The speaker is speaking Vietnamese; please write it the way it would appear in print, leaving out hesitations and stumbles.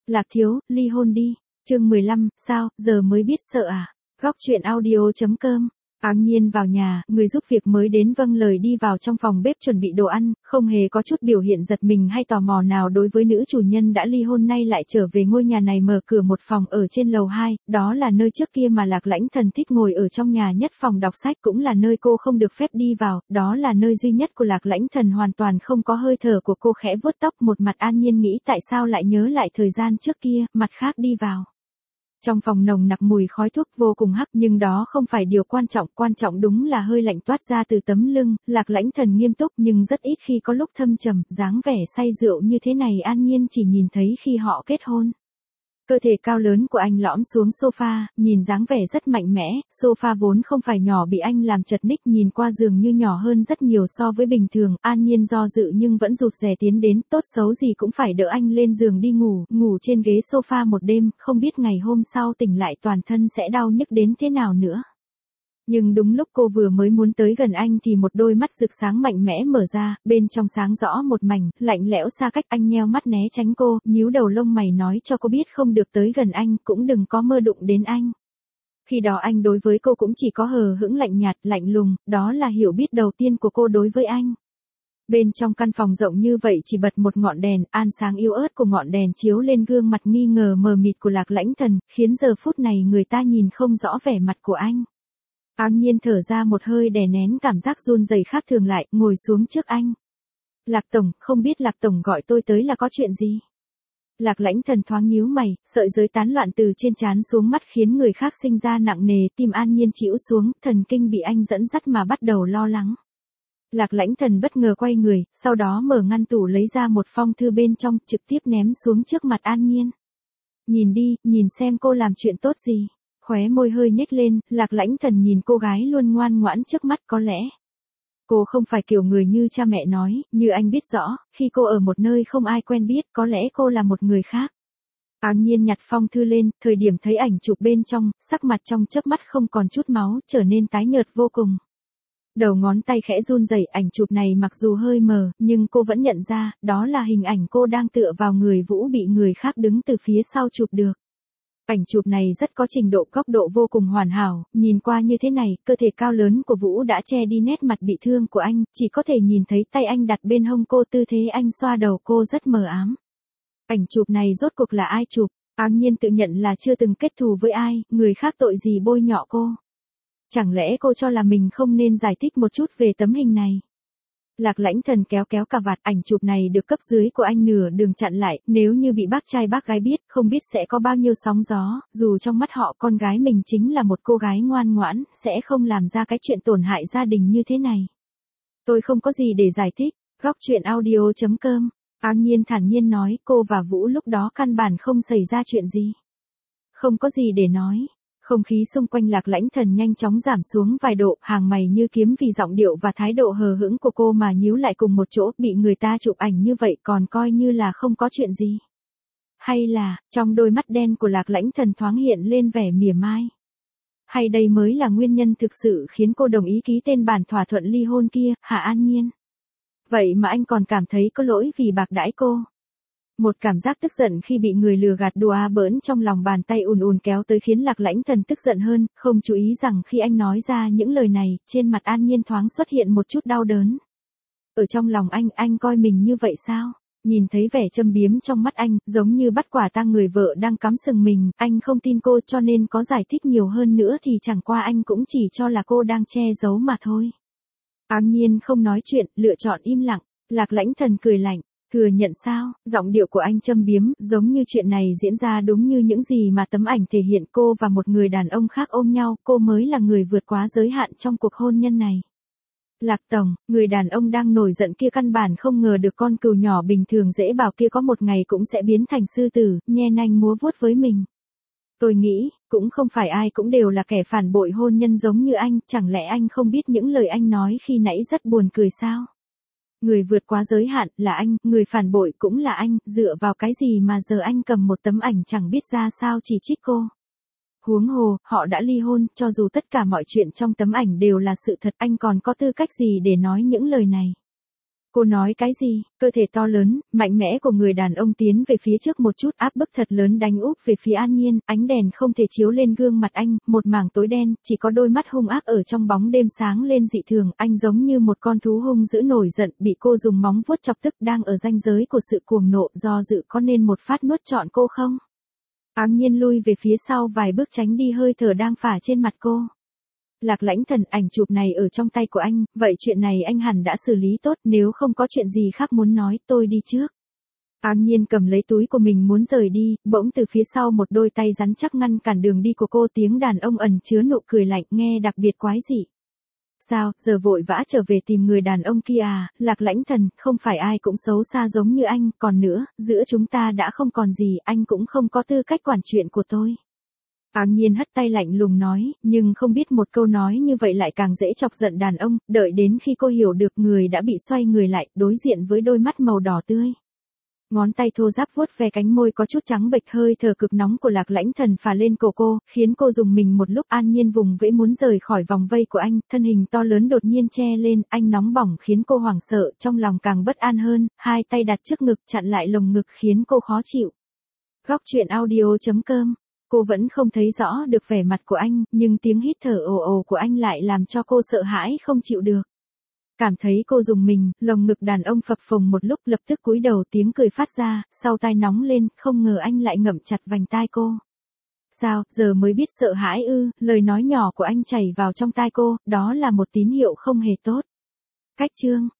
Lạc thiếu, ly hôn đi. Chương 15, sao, giờ mới biết sợ à? Góc truyện audio.com. Áng Nhiên vào nhà, người giúp việc mới đến vâng lời đi vào trong phòng bếp chuẩn bị đồ ăn, không hề có chút biểu hiện giật mình hay tò mò nào đối với nữ chủ nhân đã ly hôn nay lại trở về ngôi nhà này mở cửa một phòng ở trên lầu 2, đó là nơi trước kia mà Lạc Lãnh Thần thích ngồi ở trong nhà nhất, phòng đọc sách cũng là nơi cô không được phép đi vào, đó là nơi duy nhất của Lạc Lãnh Thần hoàn toàn không có hơi thở của cô. Khẽ vuốt tóc, một mặt An Nhiên nghĩ tại sao lại nhớ lại thời gian trước kia, mặt khác đi vào. Trong phòng nồng nặc mùi khói thuốc vô cùng hắc, nhưng đó không phải điều quan trọng đúng là hơi lạnh toát ra từ tấm lưng. Lạc Lãnh Thần nghiêm túc nhưng rất ít khi có lúc thâm trầm, dáng vẻ say rượu như thế này An Nhiên chỉ nhìn thấy khi họ kết hôn. Cơ thể cao lớn của anh lõm xuống sofa, nhìn dáng vẻ rất mạnh mẽ, sofa vốn không phải nhỏ bị anh làm chật ních, nhìn qua giường như nhỏ hơn rất nhiều so với bình thường. An Nhiên do dự nhưng vẫn rụt rè tiến đến, tốt xấu gì cũng phải đỡ anh lên giường đi ngủ trên ghế sofa một đêm, không biết ngày hôm sau tỉnh lại toàn thân sẽ đau nhức đến thế nào nữa. Nhưng đúng lúc cô vừa mới muốn tới gần anh thì một đôi mắt rực sáng mạnh mẽ mở ra, bên trong sáng rõ một mảnh, lạnh lẽo xa cách. Anh nheo mắt né tránh cô, nhíu đầu lông mày nói cho cô biết không được tới gần anh, cũng đừng có mơ đụng đến anh. Khi đó anh đối với cô cũng chỉ có hờ hững lạnh nhạt, lạnh lùng, đó là hiểu biết đầu tiên của cô đối với anh. Bên trong căn phòng rộng như vậy chỉ bật một ngọn đèn, ánh sáng yếu ớt của ngọn đèn chiếu lên gương mặt nghi ngờ mờ mịt của Lạc Lãnh Thần, khiến giờ phút này người ta nhìn không rõ vẻ mặt của anh. Áng Nhiên thở ra một hơi đè nén cảm giác run rẩy khác thường lại, ngồi xuống trước anh. Lạc Tổng, không biết Lạc Tổng gọi tôi tới là có chuyện gì? Lạc Lãnh Thần thoáng nhíu mày, sợi rối tán loạn từ trên trán xuống mắt khiến người khác sinh ra nặng nề, tim An Nhiên chĩu xuống, thần kinh bị anh dẫn dắt mà bắt đầu lo lắng. Lạc Lãnh Thần bất ngờ quay người, sau đó mở ngăn tủ lấy ra một phong thư bên trong, trực tiếp ném xuống trước mặt An Nhiên. Nhìn đi, nhìn xem cô làm chuyện tốt gì. Khóe môi hơi nhếch lên, Lạc Lãnh Thần nhìn cô gái luôn ngoan ngoãn trước mắt, có lẽ cô không phải kiểu người như cha mẹ nói, như anh biết rõ, khi cô ở một nơi không ai quen biết, có lẽ cô là một người khác. Áng Nhiên nhặt phong thư lên, thời điểm thấy ảnh chụp bên trong, sắc mặt trong chớp mắt không còn chút máu, trở nên tái nhợt vô cùng. Đầu ngón tay khẽ run rẩy, ảnh chụp này mặc dù hơi mờ, nhưng cô vẫn nhận ra, đó là hình ảnh cô đang tựa vào người Vũ bị người khác đứng từ phía sau chụp được. Ảnh chụp này rất có trình độ, góc độ vô cùng hoàn hảo, nhìn qua như thế này, cơ thể cao lớn của Vũ đã che đi nét mặt bị thương của anh, chỉ có thể nhìn thấy tay anh đặt bên hông cô, tư thế anh xoa đầu cô rất mờ ám. Ảnh chụp này rốt cuộc là ai chụp? Áng Nhiên tự nhận là chưa từng kết thù với ai, người khác tội gì bôi nhọ cô. Chẳng lẽ cô cho là mình không nên giải thích một chút về tấm hình này? Lạc Lãnh Thần kéo cà vạt, ảnh chụp này được cấp dưới của anh nửa đường chặn lại, nếu như bị bác trai bác gái biết, không biết sẽ có bao nhiêu sóng gió, dù trong mắt họ con gái mình chính là một cô gái ngoan ngoãn, sẽ không làm ra cái chuyện tổn hại gia đình như thế này. Tôi không có gì để giải thích, góc truyện audio.com. Áng Nhiên thản nhiên nói, cô và Vũ lúc đó căn bản không xảy ra chuyện gì. Không có gì để nói. Không khí xung quanh Lạc Lãnh Thần nhanh chóng giảm xuống vài độ, hàng mày như kiếm vì giọng điệu và thái độ hờ hững của cô mà nhíu lại cùng một chỗ, bị người ta chụp ảnh như vậy còn coi như là không có chuyện gì. Hay là, trong đôi mắt đen của Lạc Lãnh Thần thoáng hiện lên vẻ mỉa mai. Hay đây mới là nguyên nhân thực sự khiến cô đồng ý ký tên bản thỏa thuận ly hôn kia, hả An Nhiên? Vậy mà anh còn cảm thấy có lỗi vì bạc đãi cô. Một cảm giác tức giận khi bị người lừa gạt đùa bỡn trong lòng bàn tay ùn kéo tới khiến Lạc Lãnh Thần tức giận hơn, không chú ý rằng khi anh nói ra những lời này, trên mặt An Nhiên thoáng xuất hiện một chút đau đớn. Ở trong lòng anh coi mình như vậy sao? Nhìn thấy vẻ châm biếm trong mắt anh, giống như bắt quả tang người vợ đang cắm sừng mình, anh không tin cô cho nên có giải thích nhiều hơn nữa thì chẳng qua anh cũng chỉ cho là cô đang che giấu mà thôi. Áng Nhiên không nói chuyện, lựa chọn im lặng. Lạc Lãnh Thần cười lạnh. Thừa nhận sao? Giọng điệu của anh châm biếm, giống như chuyện này diễn ra đúng như những gì mà tấm ảnh thể hiện, cô và một người đàn ông khác ôm nhau, cô mới là người vượt quá giới hạn trong cuộc hôn nhân này. Lạc Tổng, người đàn ông đang nổi giận kia căn bản không ngờ được con cừu nhỏ bình thường dễ bảo kia có một ngày cũng sẽ biến thành sư tử, nhe nanh múa vuốt với mình. Tôi nghĩ, cũng không phải ai cũng đều là kẻ phản bội hôn nhân giống như anh, chẳng lẽ anh không biết những lời anh nói khi nãy rất buồn cười sao? Người vượt quá giới hạn là anh, người phản bội cũng là anh, dựa vào cái gì mà giờ anh cầm một tấm ảnh chẳng biết ra sao chỉ trích cô. Huống hồ, họ đã ly hôn, cho dù tất cả mọi chuyện trong tấm ảnh đều là sự thật, anh còn có tư cách gì để nói những lời này. Cô nói cái gì? Cơ thể to lớn, mạnh mẽ của người đàn ông tiến về phía trước một chút, áp bức thật lớn đánh úp về phía An Nhiên, ánh đèn không thể chiếu lên gương mặt anh, một mảng tối đen, chỉ có đôi mắt hung ác ở trong bóng đêm sáng lên dị thường, anh giống như một con thú hung dữ nổi giận, bị cô dùng móng vuốt chọc tức, đang ở ranh giới của sự cuồng nộ, do dự có nên một phát nuốt trọn cô không? An Nhiên lui về phía sau vài bước tránh đi hơi thở đang phả trên mặt cô. Lạc Lãnh Thần, ảnh chụp này ở trong tay của anh, vậy chuyện này anh hẳn đã xử lý tốt, nếu không có chuyện gì khác muốn nói, tôi đi trước. An Nhiên cầm lấy túi của mình muốn rời đi, bỗng từ phía sau một đôi tay rắn chắc ngăn cản đường đi của cô, tiếng đàn ông ẩn chứa nụ cười lạnh nghe đặc biệt quái dị. Sao, giờ vội vã trở về tìm người đàn ông kia à, Lạc Lãnh Thần, không phải ai cũng xấu xa giống như anh, còn nữa, giữa chúng ta đã không còn gì, anh cũng không có tư cách quản chuyện của tôi. An Nhiên hất tay lạnh lùng nói, nhưng không biết một câu nói như vậy lại càng dễ chọc giận đàn ông, đợi đến khi cô hiểu được người đã bị xoay người lại, đối diện với đôi mắt màu đỏ tươi. Ngón tay thô ráp vuốt ve cánh môi có chút trắng bệch, hơi thở cực nóng của Lạc Lãnh Thần phả lên cổ cô, khiến cô rùng mình một lúc. An Nhiên vùng vẫy muốn rời khỏi vòng vây của anh, thân hình to lớn đột nhiên che lên, anh nóng bỏng khiến cô hoảng sợ, trong lòng càng bất an hơn, hai tay đặt trước ngực chặn lại lồng ngực khiến cô khó chịu. Góc truyện audio.com. Cô vẫn không thấy rõ được vẻ mặt của anh, nhưng tiếng hít thở ồ ồ của anh lại làm cho cô sợ hãi không chịu được. Cảm thấy cô rùng mình, lồng ngực đàn ông phập phồng một lúc, lập tức cúi đầu, tiếng cười phát ra, sau tai nóng lên, không ngờ anh lại ngậm chặt vành tai cô. Sao, giờ mới biết sợ hãi ư? Lời nói nhỏ của anh chảy vào trong tai cô, đó là một tín hiệu không hề tốt. Cách chương